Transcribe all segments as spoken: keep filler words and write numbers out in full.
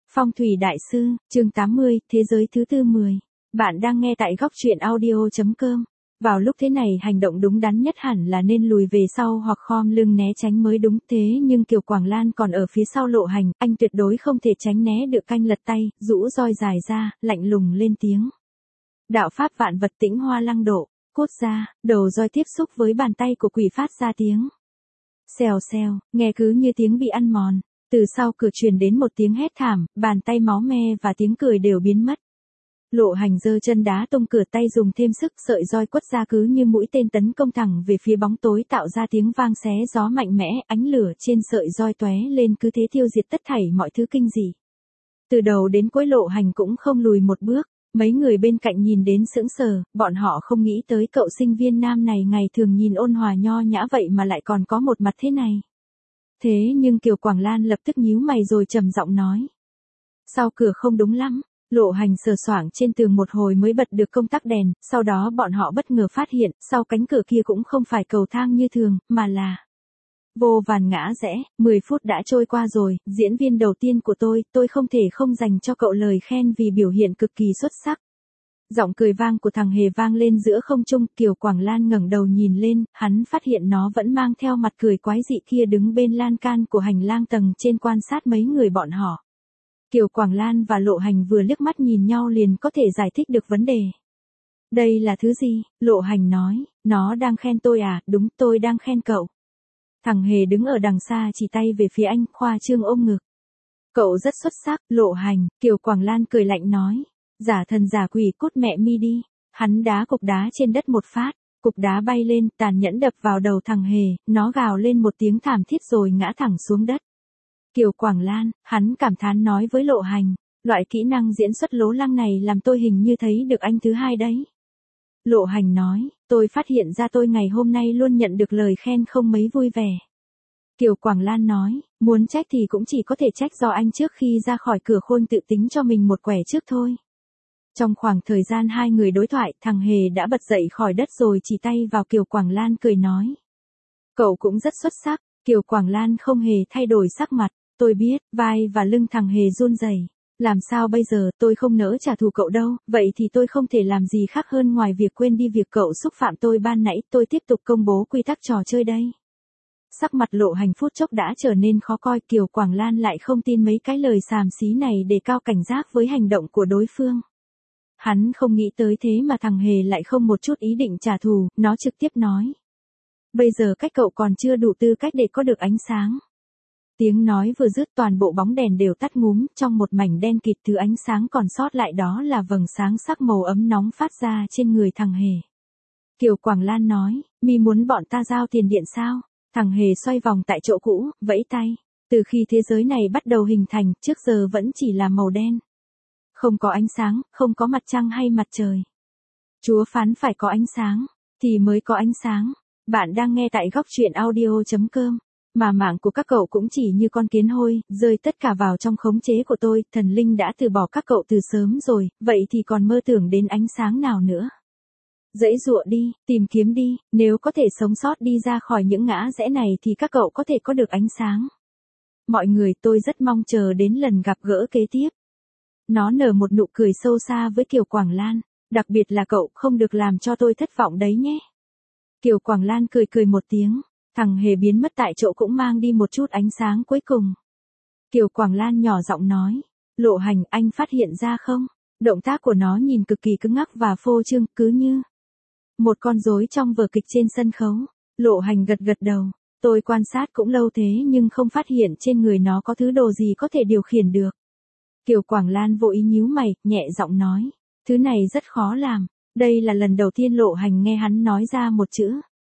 Phong thủy đại sư, chương tám mươi, thế giới thứ tư mười. Bạn đang nghe tại góc truyện audio.com. Vào lúc thế này hành động đúng đắn nhất hẳn là nên lùi về sau hoặc khom lưng né tránh mới đúng, thế nhưng Kiều Quảng Lan còn ở phía sau Lộ Hành, anh tuyệt đối không thể tránh né được. Canh lật tay, rũ roi dài ra, lạnh lùng lên tiếng. Đạo pháp vạn vật tĩnh hoa lăng độ, cốt ra, đầu roi tiếp xúc với bàn tay của quỷ phát ra tiếng. Xèo xèo, nghe cứ như tiếng bị ăn mòn. Từ sau cửa truyền đến một tiếng hét thảm, bàn tay máu me và tiếng cười đều biến mất. Lộ Hành giơ chân đá tung cửa, tay dùng thêm sức, sợi roi quất ra cứ như mũi tên tấn công thẳng về phía bóng tối, tạo ra tiếng vang xé gió mạnh mẽ, ánh lửa trên sợi roi tóe lên cứ thế tiêu diệt tất thảy mọi thứ kinh dị. Từ đầu đến cuối Lộ Hành cũng không lùi một bước, mấy người bên cạnh nhìn đến sững sờ, bọn họ không nghĩ tới cậu sinh viên nam này ngày thường nhìn ôn hòa nho nhã vậy mà lại còn có một mặt thế này. Thế nhưng Kiều Quảng Lan lập tức nhíu mày rồi trầm giọng nói. Sau cửa không đúng lắm. Lộ Hành sờ soạng trên tường một hồi mới bật được công tắc đèn, sau đó bọn họ bất ngờ phát hiện, sau cánh cửa kia cũng không phải cầu thang như thường, mà là vô vàn ngã rẽ. Mười phút đã trôi qua rồi, diễn viên đầu tiên của tôi, tôi không thể không dành cho cậu lời khen vì biểu hiện cực kỳ xuất sắc. Giọng cười vang của thằng Hề vang lên giữa không trung. Kiều Quảng Lan ngẩng đầu nhìn lên, hắn phát hiện nó vẫn mang theo mặt cười quái dị kia đứng bên lan can của hành lang tầng trên quan sát mấy người bọn họ. Kiều Quảng Lan và Lộ Hành vừa liếc mắt nhìn nhau liền có thể giải thích được vấn đề. Đây là thứ gì? Lộ Hành nói, nó đang khen tôi à? Đúng, tôi đang khen cậu. Thằng Hề đứng ở đằng xa chỉ tay về phía anh, khoa trương ôm ngực. Cậu rất xuất sắc, Lộ Hành. Kiều Quảng Lan cười lạnh nói. Giả thần giả quỷ, cút mẹ mi đi. Hắn đá cục đá trên đất một phát, cục đá bay lên, tàn nhẫn đập vào đầu thằng Hề, nó gào lên một tiếng thảm thiết rồi ngã thẳng xuống đất. Kiều Quảng Lan, hắn cảm thán nói với Lộ Hành, loại kỹ năng diễn xuất lố lăng này làm tôi hình như thấy được anh thứ hai đấy. Lộ Hành nói, tôi phát hiện ra tôi ngày hôm nay luôn nhận được lời khen không mấy vui vẻ. Kiều Quảng Lan nói, muốn trách thì cũng chỉ có thể trách do anh trước khi ra khỏi cửa khôn tự tính cho mình một quẻ trước thôi. Trong khoảng thời gian hai người đối thoại, thằng Hề đã bật dậy khỏi đất rồi chỉ tay vào Kiều Quảng Lan cười nói. Cậu cũng rất xuất sắc. Kiều Quảng Lan không hề thay đổi sắc mặt. Tôi biết, vai và lưng thằng Hề run rẩy. Làm sao bây giờ, tôi không nỡ trả thù cậu đâu, vậy thì tôi không thể làm gì khác hơn ngoài việc quên đi việc cậu xúc phạm tôi ban nãy, tôi tiếp tục công bố quy tắc trò chơi đây. Sắc mặt Lộ Hành phút chốc đã trở nên khó coi, Kiều Quảng Lan lại không tin mấy cái lời xàm xí này để cao cảnh giác với hành động của đối phương. Hắn không nghĩ tới thế mà thằng Hề lại không một chút ý định trả thù, nó trực tiếp nói. Bây giờ cách cậu còn chưa đủ tư cách để có được ánh sáng. Tiếng nói vừa dứt toàn bộ bóng đèn đều tắt ngúm, trong một mảnh đen kịt thứ ánh sáng còn sót lại đó là vầng sáng sắc màu ấm nóng phát ra trên người thằng Hề. Kiều Quảng Lan nói, mi muốn bọn ta giao tiền điện sao? Thằng Hề xoay vòng tại chỗ cũ, vẫy tay. Từ khi thế giới này bắt đầu hình thành, trước giờ vẫn chỉ là màu đen. Không có ánh sáng, không có mặt trăng hay mặt trời. Chúa phán phải có ánh sáng, thì mới có ánh sáng. Bạn đang nghe tại góc truyện audio.com. Mà mạng của các cậu cũng chỉ như con kiến hôi, rơi tất cả vào trong khống chế của tôi, thần linh đã từ bỏ các cậu từ sớm rồi, vậy thì còn mơ tưởng đến ánh sáng nào nữa. Dãy dụa đi, tìm kiếm đi, nếu có thể sống sót đi ra khỏi những ngã rẽ này thì các cậu có thể có được ánh sáng. Mọi người, tôi rất mong chờ đến lần gặp gỡ kế tiếp. Nó nở một nụ cười sâu xa với Kiều Quảng Lan, đặc biệt là cậu không được làm cho tôi thất vọng đấy nhé. Kiều Quảng Lan cười cười một tiếng. Thằng Hề biến mất tại chỗ cũng mang đi một chút ánh sáng cuối cùng. Kiều Quảng Lan nhỏ giọng nói. Lộ Hành, anh phát hiện ra không? Động tác của nó nhìn cực kỳ cứng ngắc và phô trương, cứ như một con rối trong vở kịch trên sân khấu. Lộ Hành gật gật đầu. Tôi quan sát cũng lâu thế nhưng không phát hiện trên người nó có thứ đồ gì có thể điều khiển được. Kiều Quảng Lan vô ý nhíu mày, nhẹ giọng nói. Thứ này rất khó làm. Đây là lần đầu tiên Lộ Hành nghe hắn nói ra một chữ.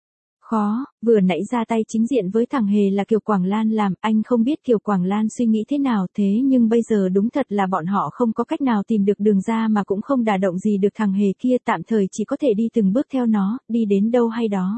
Khó, vừa nãy ra tay chính diện với thằng Hề là Kiều Quảng Lan làm, anh không biết Kiều Quảng Lan suy nghĩ thế nào thế nhưng bây giờ đúng thật là bọn họ không có cách nào tìm được đường ra mà cũng không đả động gì được thằng Hề kia, tạm thời chỉ có thể đi từng bước theo nó, đi đến đâu hay đó.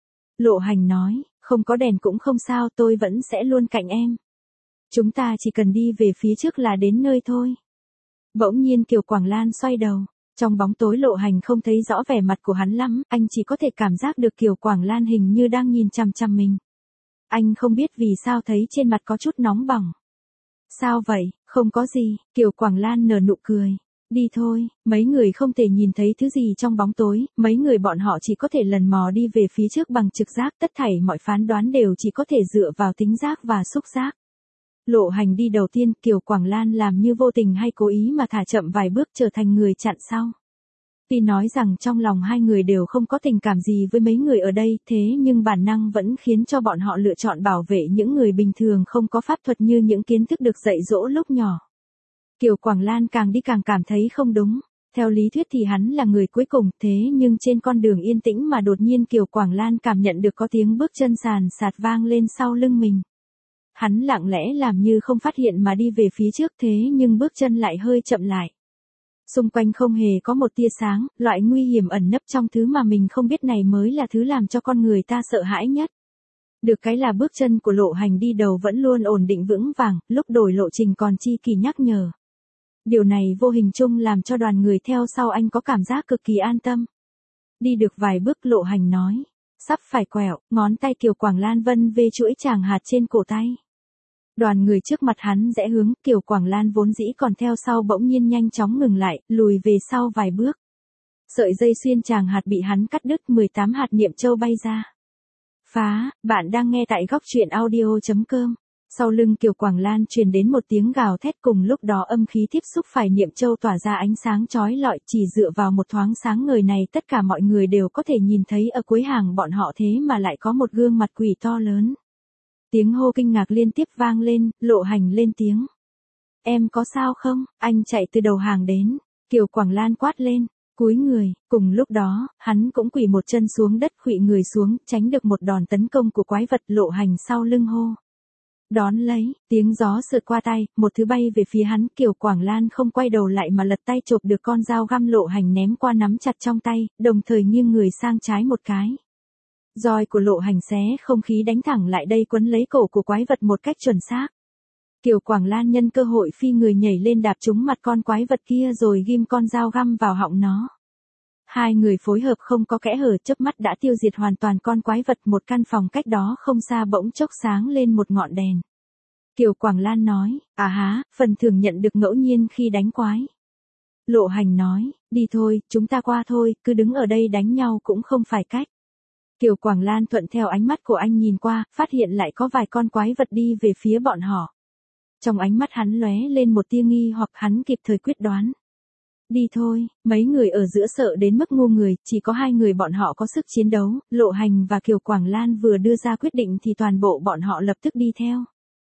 Lộ Hành nói, không có đèn cũng không sao, tôi vẫn sẽ luôn cạnh em. Chúng ta chỉ cần đi về phía trước là đến nơi thôi. Bỗng nhiên Kiều Quảng Lan xoay đầu. Trong bóng tối Lộ Hành không thấy rõ vẻ mặt của hắn lắm, anh chỉ có thể cảm giác được Kiều Quảng Lan hình như đang nhìn chằm chằm mình. Anh không biết vì sao thấy trên mặt có chút nóng bỏng. Sao vậy, không có gì, Kiều Quảng Lan nở nụ cười. Đi thôi, mấy người không thể nhìn thấy thứ gì trong bóng tối, mấy người bọn họ chỉ có thể lần mò đi về phía trước bằng trực giác, tất thảy mọi phán đoán đều chỉ có thể dựa vào tính giác và xúc giác. Lộ Hành đi đầu tiên, Kiều Quảng Lan làm như vô tình hay cố ý mà thả chậm vài bước trở thành người chặn sau. Tuy nói rằng trong lòng hai người đều không có tình cảm gì với mấy người ở đây, thế nhưng bản năng vẫn khiến cho bọn họ lựa chọn bảo vệ những người bình thường không có pháp thuật như những kiến thức được dạy dỗ lúc nhỏ. Kiều Quảng Lan càng đi càng cảm thấy không đúng. Theo lý thuyết thì hắn là người cuối cùng, thế nhưng trên con đường yên tĩnh mà đột nhiên Kiều Quảng Lan cảm nhận được có tiếng bước chân sàn sạt vang lên sau lưng mình. Hắn lặng lẽ làm như không phát hiện mà đi về phía trước, thế nhưng bước chân lại hơi chậm lại. Xung quanh không hề có một tia sáng, loại nguy hiểm ẩn nấp trong thứ mà mình không biết này mới là thứ làm cho con người ta sợ hãi nhất. Được cái là bước chân của Lộ Hành đi đầu vẫn luôn ổn định vững vàng, lúc đổi lộ trình còn chi kỳ nhắc nhở. Điều này vô hình chung làm cho đoàn người theo sau anh có cảm giác cực kỳ an tâm. Đi được vài bước Lộ Hành nói. Sắp phải quẹo, ngón tay Kiều Quảng Lan vân về chuỗi chàng hạt trên cổ tay. Đoàn người trước mặt hắn rẽ hướng, Kiều Quảng Lan vốn dĩ còn theo sau bỗng nhiên nhanh chóng ngừng lại, lùi về sau vài bước. Sợi dây xuyên chàng hạt bị hắn cắt đứt, mười tám hạt niệm châu bay ra. Phá, bạn đang nghe tại góc truyện audio chấm com. Sau lưng Kiều Quảng Lan truyền đến một tiếng gào thét, cùng lúc đó âm khí tiếp xúc phải niệm châu tỏa ra ánh sáng chói lọi, chỉ dựa vào một thoáng sáng ngời này tất cả mọi người đều có thể nhìn thấy ở cuối hàng bọn họ thế mà lại có một gương mặt quỷ to lớn. Tiếng hô kinh ngạc liên tiếp vang lên, Lộ Hành lên tiếng. Em có sao không? Anh chạy từ đầu hàng đến. Kiều Quảng Lan quát lên, cúi người, cùng lúc đó, hắn cũng quỳ một chân xuống đất khuỵu người xuống, tránh được một đòn tấn công của quái vật. Lộ Hành sau lưng hô. Đón lấy, tiếng gió sượt qua tay, một thứ bay về phía hắn, Kiều Quảng Lan không quay đầu lại mà lật tay chộp được con dao găm Lộ Hành ném qua nắm chặt trong tay, đồng thời nghiêng người sang trái một cái. Roi của Lộ Hành xé không khí đánh thẳng lại đây quấn lấy cổ của quái vật một cách chuẩn xác. Kiều Quảng Lan nhân cơ hội phi người nhảy lên đạp trúng mặt con quái vật kia rồi ghim con dao găm vào họng nó. Hai người phối hợp không có kẽ hở, chớp mắt đã tiêu diệt hoàn toàn con quái vật. Một căn phòng cách đó không xa bỗng chốc sáng lên một ngọn đèn. Kiều Quảng Lan nói, à há, phần thưởng nhận được ngẫu nhiên khi đánh quái. Lộ Hành nói, đi thôi, chúng ta qua thôi, cứ đứng ở đây đánh nhau cũng không phải cách. Kiều Quảng Lan thuận theo ánh mắt của anh nhìn qua, phát hiện lại có vài con quái vật đi về phía bọn họ. Trong ánh mắt hắn lóe lên một tia nghi hoặc, hắn kịp thời quyết đoán. Đi thôi, mấy người ở giữa sợ đến mức ngu người, chỉ có hai người bọn họ có sức chiến đấu, Lộ Hành và Kiều Quảng Lan vừa đưa ra quyết định thì toàn bộ bọn họ lập tức đi theo.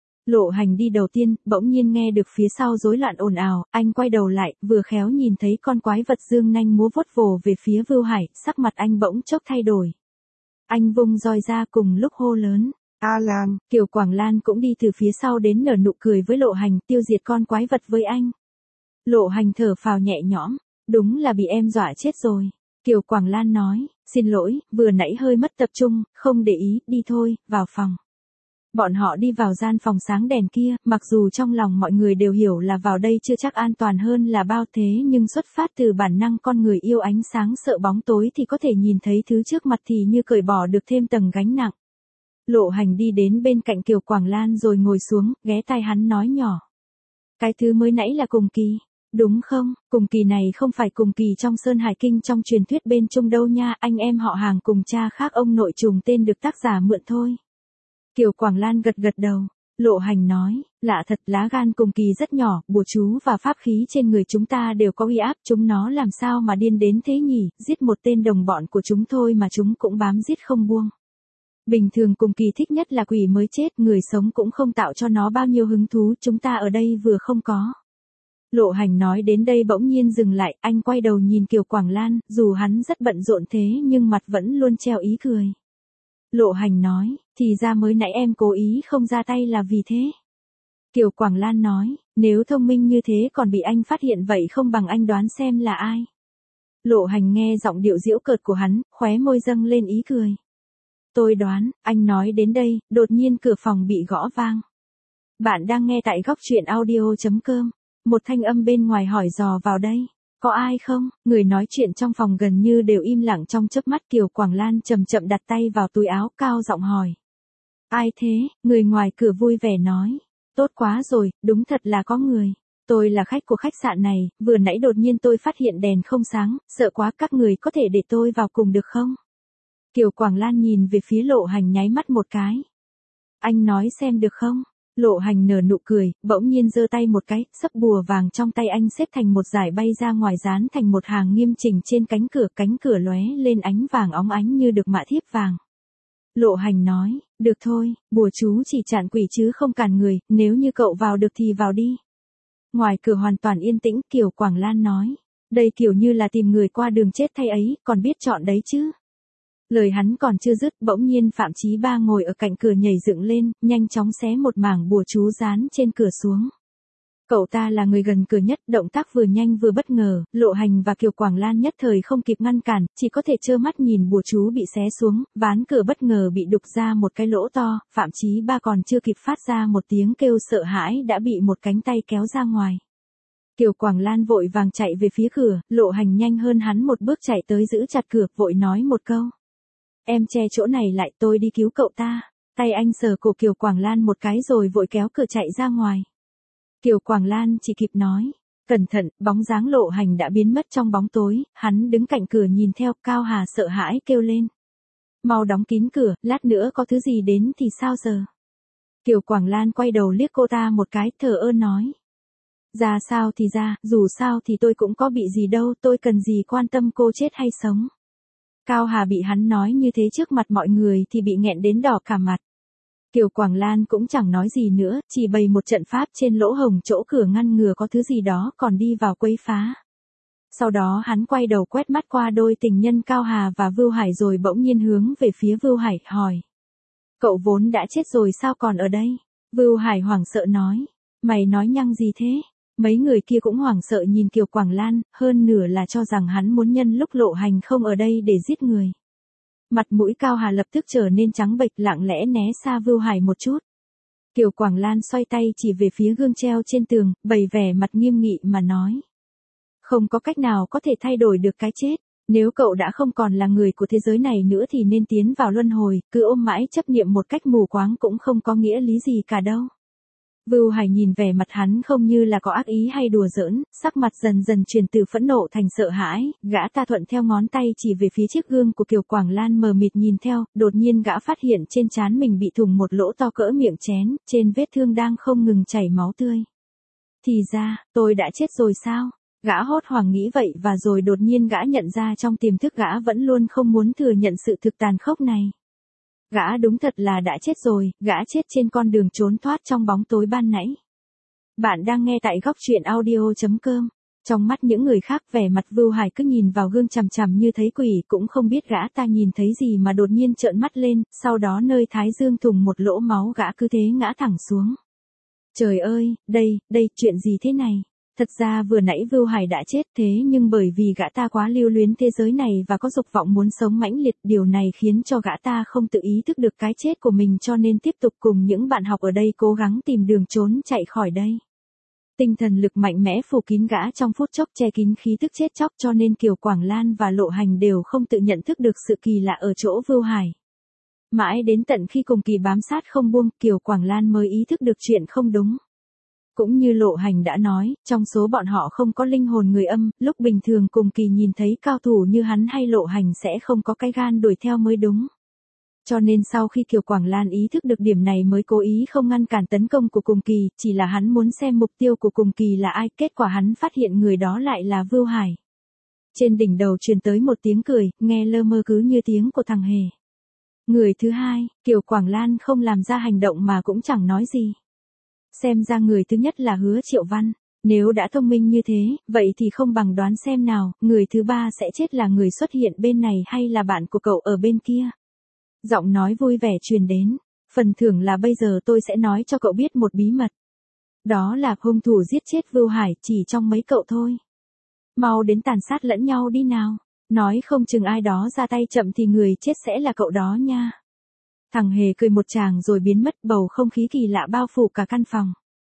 Lộ Hành đi đầu tiên, bỗng nhiên nghe được phía sau rối loạn ồn ào, anh quay đầu lại, vừa khéo nhìn thấy con quái vật dương nanh múa vuốt vồ về phía Vưu Hải, sắc mặt anh bỗng chốc thay đổi. Anh vung roi ra cùng lúc hô lớn. A Lan, Kiều Quảng Lan cũng đi từ phía sau đến nở nụ cười với Lộ Hành, tiêu diệt con quái vật với anh. Lộ Hành thở phào nhẹ nhõm, đúng là bị em dọa chết rồi. Kiều Quảng Lan nói, xin lỗi, vừa nãy hơi mất tập trung, không để ý, đi thôi, vào phòng. Bọn họ đi vào gian phòng sáng đèn kia, mặc dù trong lòng mọi người đều hiểu là vào đây chưa chắc an toàn hơn là bao, thế nhưng xuất phát từ bản năng con người yêu ánh sáng sợ bóng tối thì có thể nhìn thấy thứ trước mặt thì như cởi bỏ được thêm tầng gánh nặng. Lộ Hành đi đến bên cạnh Kiều Quảng Lan rồi ngồi xuống, ghé tai hắn nói nhỏ. Cái thứ mới nãy là cùng kỳ, đúng không? Cùng kỳ này không phải cùng kỳ trong Sơn Hải Kinh trong truyền thuyết bên Trung đâu nha, anh em họ hàng cùng cha khác ông nội trùng tên được tác giả mượn thôi. Kiều Quảng Lan gật gật đầu. Lộ Hành nói, lạ thật, lá gan cùng kỳ rất nhỏ, bùa chú và pháp khí trên người chúng ta đều có uy áp, chúng nó làm sao mà điên đến thế nhỉ, giết một tên đồng bọn của chúng thôi mà chúng cũng bám giết không buông. Bình thường cùng kỳ thích nhất là quỷ mới chết, người sống cũng không tạo cho nó bao nhiêu hứng thú, chúng ta ở đây vừa không có. Lộ Hành nói đến đây bỗng nhiên dừng lại, anh quay đầu nhìn Kiều Quảng Lan, dù hắn rất bận rộn thế nhưng mặt vẫn luôn treo ý cười. Lộ Hành nói, thì ra mới nãy em cố ý không ra tay là vì thế. Kiều Quảng Lan nói, nếu thông minh như thế còn bị anh phát hiện vậy không bằng anh đoán xem là ai. Lộ Hành nghe giọng điệu giễu cợt của hắn, khóe môi dâng lên ý cười. Tôi đoán, anh nói đến đây, đột nhiên cửa phòng bị gõ vang. Bạn đang nghe tại góc truyện audio chấm com. Một thanh âm bên ngoài hỏi dò vào đây. Có ai không? Người nói chuyện trong phòng gần như đều im lặng trong chớp mắt. Kiều Quảng Lan chậm chậm đặt tay vào túi áo, cao giọng hỏi. Ai thế? Người ngoài cửa vui vẻ nói. Tốt quá rồi, đúng thật là có người. Tôi là khách của khách sạn này, vừa nãy đột nhiên tôi phát hiện đèn không sáng, sợ quá, các người có thể để tôi vào cùng được không? Kiều Quảng Lan nhìn về phía Lộ Hành nháy mắt một cái. Anh nói xem được không? Lộ Hành nở nụ cười, bỗng nhiên giơ tay một cái, sấp bùa vàng trong tay anh xếp thành một dải bay ra ngoài, dán thành một hàng nghiêm chỉnh trên cánh cửa, cánh cửa lóe lên ánh vàng óng ánh như được mạ thiếp vàng. Lộ Hành nói, được thôi, bùa chú chỉ chặn quỷ chứ không cản người, nếu như cậu vào được thì vào đi. Ngoài cửa hoàn toàn yên tĩnh, Kiều Quảng Lan nói, đây kiểu như là tìm người qua đường chết thay ấy, còn biết chọn đấy chứ. Lời hắn còn chưa dứt, bỗng nhiên Phạm Chí Ba ngồi ở cạnh cửa nhảy dựng lên, nhanh chóng xé một mảng bùa chú dán trên cửa xuống. Cậu ta là người gần cửa nhất, động tác vừa nhanh vừa bất ngờ, Lộ Hành và Kiều Quảng Lan nhất thời không kịp ngăn cản, chỉ có thể trơ mắt nhìn bùa chú bị xé xuống, ván cửa bất ngờ bị đục ra một cái lỗ to, Phạm Chí Ba còn chưa kịp phát ra một tiếng kêu sợ hãi đã bị một cánh tay kéo ra ngoài. Kiều Quảng Lan vội vàng chạy về phía cửa, Lộ Hành nhanh hơn hắn một bước chạy tới giữ chặt cửa, vội nói một câu. Em che chỗ này lại, tôi đi cứu cậu ta. Tay anh sờ cổ Kiều Quảng Lan một cái rồi vội kéo cửa chạy ra ngoài. Kiều Quảng Lan chỉ kịp nói, cẩn thận, bóng dáng Lộ Hành đã biến mất trong bóng tối, hắn đứng cạnh cửa nhìn theo, Cao Hà sợ hãi kêu lên. Mau đóng kín cửa, lát nữa có thứ gì đến thì sao giờ? Kiều Quảng Lan quay đầu liếc cô ta một cái, thờ ơ nói. Ra sao thì ra, dù sao thì tôi cũng có bị gì đâu, tôi cần gì quan tâm cô chết hay sống. Cao Hà bị hắn nói như thế trước mặt mọi người thì bị nghẹn đến đỏ cả mặt. Kiều Quảng Lan cũng chẳng nói gì nữa, chỉ bày một trận pháp trên lỗ hổng chỗ cửa ngăn ngừa có thứ gì đó còn đi vào quấy phá. Sau đó hắn quay đầu quét mắt qua đôi tình nhân Cao Hà và Vưu Hải rồi bỗng nhiên hướng về phía Vưu Hải, hỏi. Cậu vốn đã chết rồi sao còn ở đây? Vưu Hải hoảng sợ nói. Mày nói nhăng gì thế? Mấy người kia cũng hoảng sợ nhìn Kiều Quảng Lan, hơn nửa là cho rằng hắn muốn nhân lúc Lộ Hành không ở đây để giết người. Mặt mũi Cao Hà lập tức trở nên trắng bệch, lặng lẽ né xa Vưu Hải một chút. Kiều Quảng Lan xoay tay chỉ về phía gương treo trên tường, bày vẻ mặt nghiêm nghị mà nói. Không có cách nào có thể thay đổi được cái chết, nếu cậu đã không còn là người của thế giới này nữa thì nên tiến vào luân hồi, cứ ôm mãi chấp niệm một cách mù quáng cũng không có nghĩa lý gì cả đâu. Vưu Hải nhìn vẻ mặt hắn không như là có ác ý hay đùa giỡn, sắc mặt dần dần chuyển từ phẫn nộ thành sợ hãi, gã ta thuận theo ngón tay chỉ về phía chiếc gương của Kiều Quảng Lan mờ mịt nhìn theo, đột nhiên gã phát hiện trên trán mình bị thủng một lỗ to cỡ miệng chén, trên vết thương đang không ngừng chảy máu tươi. Thì ra, tôi đã chết rồi sao? Gã hốt hoảng nghĩ vậy và rồi đột nhiên gã nhận ra trong tiềm thức gã vẫn luôn không muốn thừa nhận sự thực tàn khốc này. Gã đúng thật là đã chết rồi, gã chết trên con đường trốn thoát trong bóng tối ban nãy. Bạn đang nghe tại góc truyện audio chấm com. Trong mắt những người khác vẻ mặt Vưu Hải cứ nhìn vào gương chằm chằm như thấy quỷ, cũng không biết gã ta nhìn thấy gì mà đột nhiên trợn mắt lên, sau đó nơi thái dương thủng một lỗ máu gã cứ thế ngã thẳng xuống. Trời ơi, đây, đây, chuyện gì thế này? Thật ra vừa nãy Vưu Hải đã chết thế nhưng bởi vì gã ta quá lưu luyến thế giới này và có dục vọng muốn sống mãnh liệt, điều này khiến cho gã ta không tự ý thức được cái chết của mình cho nên tiếp tục cùng những bạn học ở đây cố gắng tìm đường trốn chạy khỏi đây. Tinh thần lực mạnh mẽ phủ kín gã trong phút chốc che kín khí tức chết chóc cho nên Kiều Quảng Lan và Lộ Hành đều không tự nhận thức được sự kỳ lạ ở chỗ Vưu Hải. Mãi đến tận khi cùng kỳ bám sát không buông, Kiều Quảng Lan mới ý thức được chuyện không đúng. Cũng như Lộ Hành đã nói, trong số bọn họ không có linh hồn người âm, lúc bình thường cùng kỳ nhìn thấy cao thủ như hắn hay Lộ Hành sẽ không có cái gan đuổi theo mới đúng. Cho nên sau khi Kiều Quảng Lan ý thức được điểm này mới cố ý không ngăn cản tấn công của cùng kỳ, chỉ là hắn muốn xem mục tiêu của cùng kỳ là ai, kết quả hắn phát hiện người đó lại là Vưu Hải. Trên đỉnh đầu truyền tới một tiếng cười, nghe lơ mơ cứ như tiếng của thằng Hề. Người thứ hai, Kiều Quảng Lan không làm ra hành động mà cũng chẳng nói gì. Xem ra người thứ nhất là Hứa Triệu Văn, nếu đã thông minh như thế, vậy thì không bằng đoán xem nào, người thứ ba sẽ chết là người xuất hiện bên này hay là bạn của cậu ở bên kia. Giọng nói vui vẻ truyền đến, phần thưởng là bây giờ tôi sẽ nói cho cậu biết một bí mật. Đó là hung thủ giết chết Vưu Hải chỉ trong mấy cậu thôi. Mau đến tàn sát lẫn nhau đi nào, nói không chừng ai đó ra tay chậm thì người chết sẽ là cậu đó nha. Thằng Hề cười một tràng rồi biến mất, bầu không khí kỳ lạ bao phủ cả căn phòng.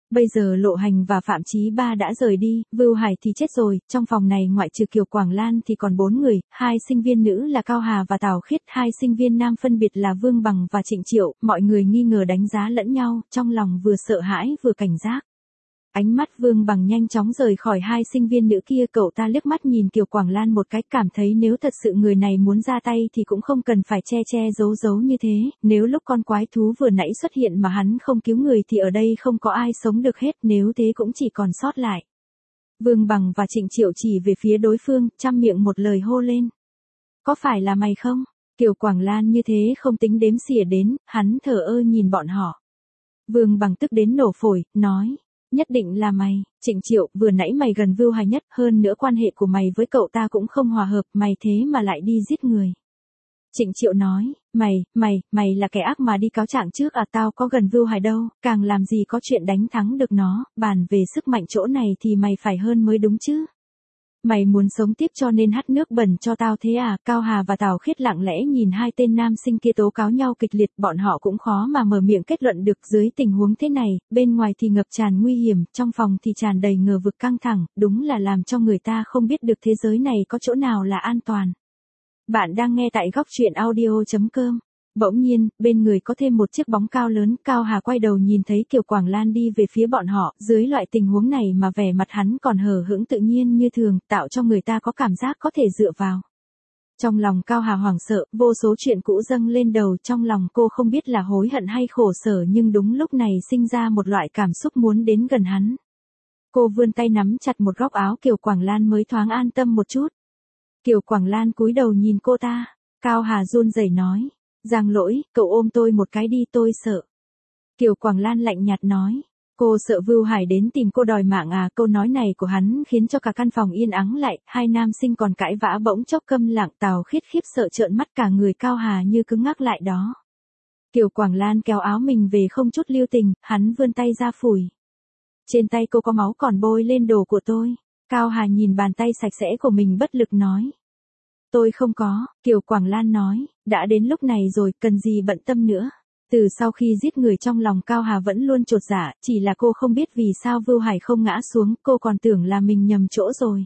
Bây giờ Lộ Hành và Phạm Chí Ba đã rời đi, Vưu Hải thì chết rồi, trong phòng này ngoại trừ Kiều Quảng Lan thì còn bốn người, hai sinh viên nữ là Cao Hà và Tào Khiết, hai sinh viên nam phân biệt là Vương Bằng và Trịnh Triệu, mọi người nghi ngờ đánh giá lẫn nhau, trong lòng vừa sợ hãi vừa cảnh giác. Ánh mắt Vương Bằng nhanh chóng rời khỏi hai sinh viên nữ kia, cậu ta liếc mắt nhìn Kiều Quảng Lan một cái, cảm thấy nếu thật sự người này muốn ra tay thì cũng không cần phải che che giấu giấu như thế, nếu lúc con quái thú vừa nãy xuất hiện mà hắn không cứu người thì ở đây không có ai sống được hết, nếu thế cũng chỉ còn sót lại. Vương Bằng và Trịnh Triệu chỉ về phía đối phương, trăm miệng một lời hô lên. Có phải là mày không? Kiều Quảng Lan như thế không tính đếm xỉa đến, hắn thờ ơ nhìn bọn họ. Vương Bằng tức đến nổ phổi, nói. Nhất định là mày, Trịnh Triệu, vừa nãy mày gần Vưu Hải nhất, hơn nữa quan hệ của mày với cậu ta cũng không hòa hợp, mày thế mà lại đi giết người. Trịnh Triệu nói, mày, mày, mày là kẻ ác mà đi cáo trạng trước à, tao có gần Vưu Hải đâu, càng làm gì có chuyện đánh thắng được nó, bàn về sức mạnh chỗ này thì mày phải hơn mới đúng chứ. Mày muốn sống tiếp cho nên hắt nước bẩn cho tao thế à? Cao Hà và Tào Khiết lặng lẽ nhìn hai tên nam sinh kia tố cáo nhau kịch liệt, bọn họ cũng khó mà mở miệng kết luận được. Dưới tình huống thế này, bên ngoài thì ngập tràn nguy hiểm, trong phòng thì tràn đầy ngờ vực căng thẳng, đúng là làm cho người ta không biết được thế giới này có chỗ nào là an toàn. Bạn đang nghe tại góc truyện audio chấm com. Bỗng nhiên, bên người có thêm một chiếc bóng cao lớn, Cao Hà quay đầu nhìn thấy Kiều Quảng Lan đi về phía bọn họ, dưới loại tình huống này mà vẻ mặt hắn còn hờ hững tự nhiên như thường, tạo cho người ta có cảm giác có thể dựa vào. Trong lòng Cao Hà hoảng sợ, vô số chuyện cũ dâng lên đầu, trong lòng cô không biết là hối hận hay khổ sở, nhưng đúng lúc này sinh ra một loại cảm xúc muốn đến gần hắn. Cô vươn tay nắm chặt một góc áo Kiều Quảng Lan mới thoáng an tâm một chút. Kiều Quảng Lan cúi đầu nhìn cô ta, Cao Hà run rẩy nói. Giang Lỗi, cậu ôm tôi một cái đi, tôi sợ. Kiều Quảng Lan lạnh nhạt nói. Cô sợ Vưu Hải đến tìm cô đòi mạng à? Câu nói này của hắn khiến cho cả căn phòng yên ắng lại, hai nam sinh còn cãi vã bỗng chốc câm lặng. Tào Khiết khiếp sợ trợn mắt, cả người Cao Hà như cứng ngắc lại đó. Kiều Quảng Lan kéo áo mình về không chút lưu tình, hắn vươn tay ra phủi. Trên tay cô có máu còn bôi lên đồ của tôi. Cao Hà nhìn bàn tay sạch sẽ của mình bất lực nói. Tôi không có, Kiều Quảng Lan nói, đã đến lúc này rồi, cần gì bận tâm nữa. Từ sau khi giết người trong lòng Cao Hà vẫn luôn chột dạ, chỉ là cô không biết vì sao Vưu Hải không ngã xuống, cô còn tưởng là mình nhầm chỗ rồi.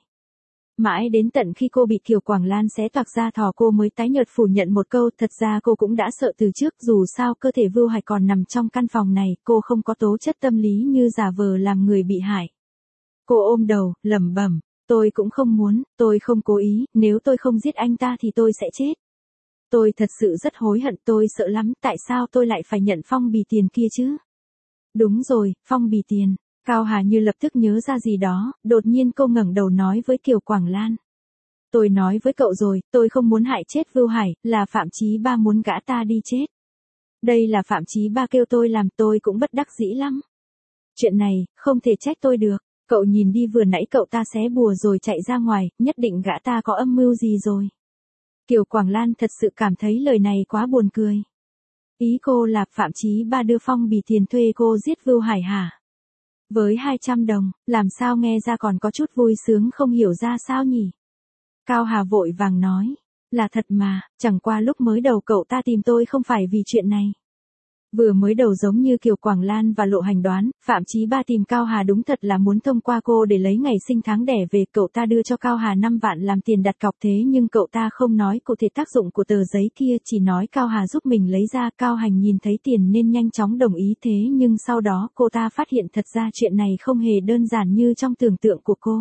Mãi đến tận khi cô bị Kiều Quảng Lan xé toạc da thò cô mới tái nhợt phủ nhận một câu, thật ra cô cũng đã sợ từ trước, dù sao cơ thể Vưu Hải còn nằm trong căn phòng này, cô không có tố chất tâm lý như giả vờ làm người bị hại. Cô ôm đầu, lẩm bẩm. Tôi cũng không muốn, tôi không cố ý, nếu tôi không giết anh ta thì tôi sẽ chết. Tôi thật sự rất hối hận, tôi sợ lắm, tại sao tôi lại phải nhận phong bì tiền kia chứ? Đúng rồi, phong bì tiền. Cao Hà như lập tức nhớ ra gì đó, đột nhiên cô ngẩng đầu nói với Kiều Quảng Lan. Tôi nói với cậu rồi, tôi không muốn hại chết Vưu Hải, là Phạm Chí Ba muốn gã ta đi chết. Đây là Phạm Chí Ba kêu tôi làm, tôi cũng bất đắc dĩ lắm. Chuyện này, không thể trách tôi được. Cậu nhìn đi, vừa nãy cậu ta xé bùa rồi chạy ra ngoài, nhất định gã ta có âm mưu gì rồi. Kiều Quảng Lan thật sự cảm thấy lời này quá buồn cười. Ý cô là Phạm Chí Ba đưa phong bì tiền thuê cô giết Vưu Hải hả? Với hai trăm đồng, làm sao nghe ra còn có chút vui sướng không hiểu ra sao nhỉ? Cao Hà vội vàng nói, là thật mà, chẳng qua lúc mới đầu cậu ta tìm tôi không phải vì chuyện này. Vừa mới đầu giống như Kiều Quảng Lan và Lộ Hành đoán, Phạm Chí Ba tìm Cao Hà đúng thật là muốn thông qua cô để lấy ngày sinh tháng đẻ về, cậu ta đưa cho Cao Hà năm vạn làm tiền đặt cọc, thế nhưng cậu ta không nói cụ thể tác dụng của tờ giấy kia, chỉ nói Cao Hà giúp mình lấy ra. Cao Hành nhìn thấy tiền nên nhanh chóng đồng ý, thế nhưng sau đó cô ta phát hiện thật ra chuyện này không hề đơn giản như trong tưởng tượng của cô.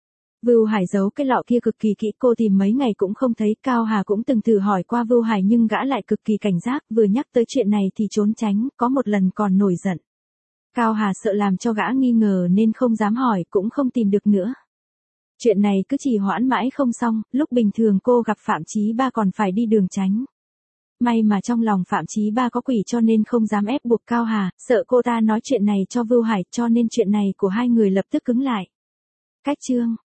Vưu Hải giấu cái lọ kia cực kỳ kỹ, cô tìm mấy ngày cũng không thấy. Cao Hà cũng từng thử hỏi qua Vưu Hải nhưng gã lại cực kỳ cảnh giác, vừa nhắc tới chuyện này thì trốn tránh, có một lần còn nổi giận. Cao Hà sợ làm cho gã nghi ngờ nên không dám hỏi, cũng không tìm được nữa. Chuyện này cứ trì hoãn mãi không xong, lúc bình thường cô gặp Phạm Chí Ba còn phải đi đường tránh. May mà trong lòng Phạm Chí Ba có quỷ cho nên không dám ép buộc Cao Hà, sợ cô ta nói chuyện này cho Vưu Hải, cho nên chuyện này của hai người lập tức cứng lại. Cách chương